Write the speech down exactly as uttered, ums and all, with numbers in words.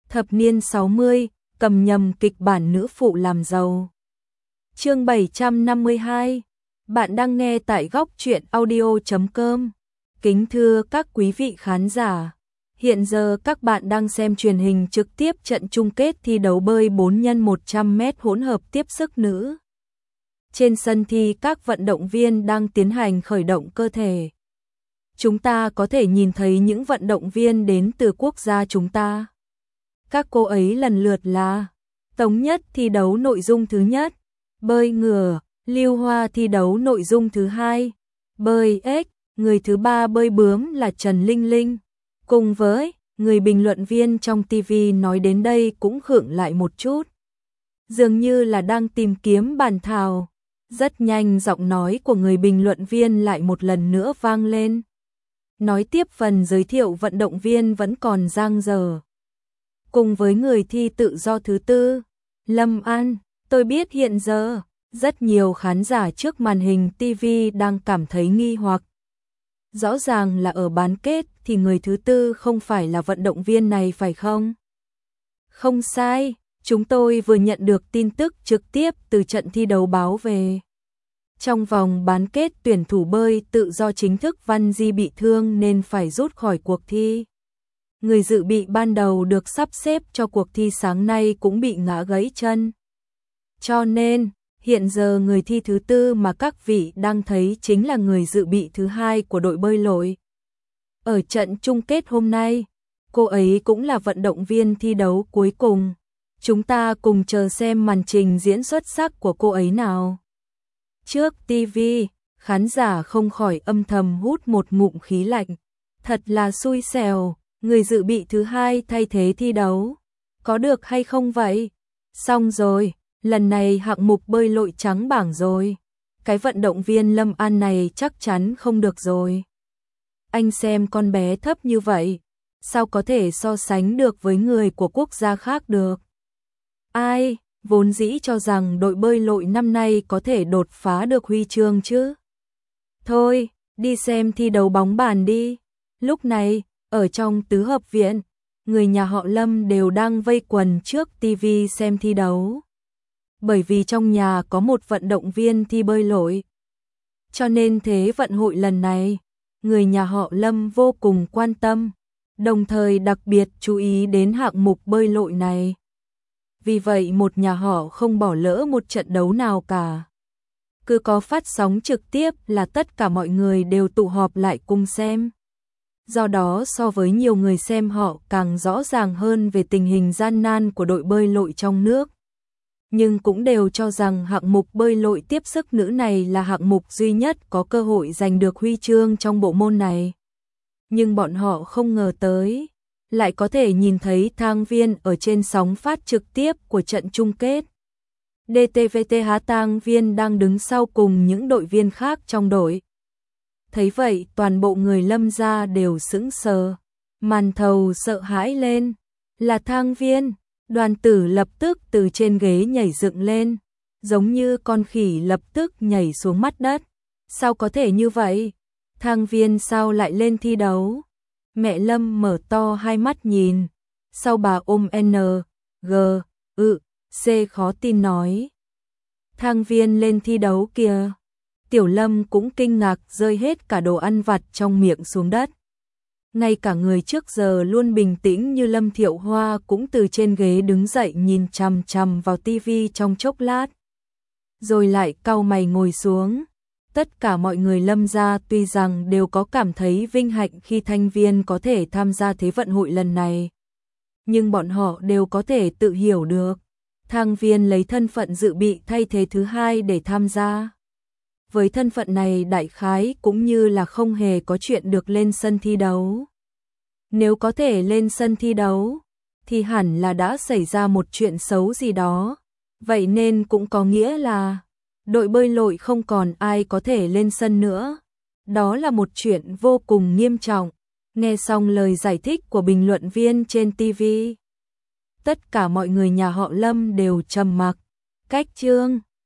Thập niên sáu mươi, cầm nhầm kịch bản nữ phụ làm giàu. Chương bảy trăm năm mươi hai. Bạn đang nghe tại góc truyện audio chấm com. Kính thưa các quý vị khán giả, hiện giờ các bạn đang xem truyền hình trực tiếp trận chung kết thi đấu bơi bốn nhân một trăm mét hỗn hợp tiếp sức nữ. Trên sân thi, các vận động viên đang tiến hành khởi động cơ thể. Chúng ta có thể nhìn thấy những vận động viên đến từ quốc gia chúng ta. Các cô ấy lần lượt là Tống Nhất thi đấu nội dung thứ nhất, bơi ngửa, Lưu Hoa thi đấu nội dung thứ hai, bơi ếch, người thứ ba bơi bướm là Trần Linh Linh. Cùng với người bình luận viên trong ti vi nói đến đây cũng khựng lại một chút. Dường như là đang tìm kiếm bàn thảo. Rất nhanh giọng nói của người bình luận viên lại một lần nữa vang lên. Nói tiếp phần giới thiệu vận động viên vẫn còn dang dở. Cùng với người thi tự do thứ tư, Lâm An, tôi biết hiện giờ, rất nhiều khán giả trước màn hình ti vi đang cảm thấy nghi hoặc. Rõ ràng là ở bán kết thì người thứ tư không phải là vận động viên này phải không? Không sai, chúng tôi vừa nhận được tin tức trực tiếp từ trận thi đấu báo về. Trong vòng bán kết, tuyển thủ bơi tự do chính thức Văn Di bị thương nên phải rút khỏi cuộc thi. Người dự bị ban đầu được sắp xếp cho cuộc thi sáng nay cũng bị ngã gãy chân. Cho nên, hiện giờ người thi thứ tư mà các vị đang thấy chính là người dự bị thứ hai của đội bơi lội. Ở trận chung kết hôm nay, cô ấy cũng là vận động viên thi đấu cuối cùng. Chúng ta cùng chờ xem màn trình diễn xuất sắc của cô ấy nào. Trước ti vi, khán giả không khỏi âm thầm hút một ngụm khí lạnh. Thật là xui xẻo, người dự bị thứ hai thay thế thi đấu. Có được hay không vậy? Xong rồi, lần này hạng mục bơi lội trắng bảng rồi. Cái vận động viên Lâm An này chắc chắn không được rồi. Anh xem con bé thấp như vậy, sao có thể so sánh được với người của quốc gia khác được? Ai, vốn dĩ cho rằng đội bơi lội năm nay có thể đột phá được huy chương chứ. Thôi, đi xem thi đấu bóng bàn đi. Lúc này, ở trong tứ hợp viện, người nhà họ Lâm đều đang vây quần trước ti vi xem thi đấu. Bởi vì trong nhà có một vận động viên thi bơi lội. Cho nên thế vận hội lần này, người nhà họ Lâm vô cùng quan tâm, đồng thời đặc biệt chú ý đến hạng mục bơi lội này. Vì vậy một nhà họ không bỏ lỡ một trận đấu nào cả. Cứ có phát sóng trực tiếp là tất cả mọi người đều tụ họp lại cùng xem. Do đó so với nhiều người xem, họ càng rõ ràng hơn về tình hình gian nan của đội bơi lội trong nước. Nhưng cũng đều cho rằng hạng mục bơi lội tiếp sức nữ này là hạng mục duy nhất có cơ hội giành được huy chương trong bộ môn này. Nhưng bọn họ không ngờ tới, lại có thể nhìn thấy Thang Viên ở trên sóng phát trực tiếp của trận chung kết. đê tê vê tê há Thang Viên đang đứng sau cùng những đội viên khác trong đội. Thấy vậy toàn bộ người Lâm gia đều sững sờ, màn thầu sợ hãi lên. Là Thang Viên. Đoàn Tử lập tức từ trên ghế nhảy dựng lên, giống như con khỉ lập tức nhảy xuống mặt đất. Sao có thể như vậy? Thang Viên sao lại lên thi đấu? Mẹ Lâm mở to hai mắt nhìn, sau bà ôm N, G, ự, C khó tin nói. Thang Viên lên thi đấu kìa. Tiểu Lâm cũng kinh ngạc rơi hết cả đồ ăn vặt trong miệng xuống đất. Ngay cả người trước giờ luôn bình tĩnh như Lâm Thiệu Hoa cũng từ trên ghế đứng dậy nhìn chằm chằm vào ti vi trong chốc lát. Rồi lại cau mày ngồi xuống. Tất cả mọi người Lâm gia tuy rằng đều có cảm thấy vinh hạnh khi Thang Viên có thể tham gia thế vận hội lần này. Nhưng bọn họ đều có thể tự hiểu được. Thang Viên lấy thân phận dự bị thay thế thứ hai để tham gia. Với thân phận này đại khái cũng như là không hề có chuyện được lên sân thi đấu. Nếu có thể lên sân thi đấu, thì hẳn là đã xảy ra một chuyện xấu gì đó. Vậy nên cũng có nghĩa là đội bơi lội không còn ai có thể lên sân nữa. Đó là một chuyện vô cùng nghiêm trọng. Nghe xong lời giải thích của bình luận viên trên ti vi, tất cả mọi người nhà họ Lâm đều trầm mặc. Cách chương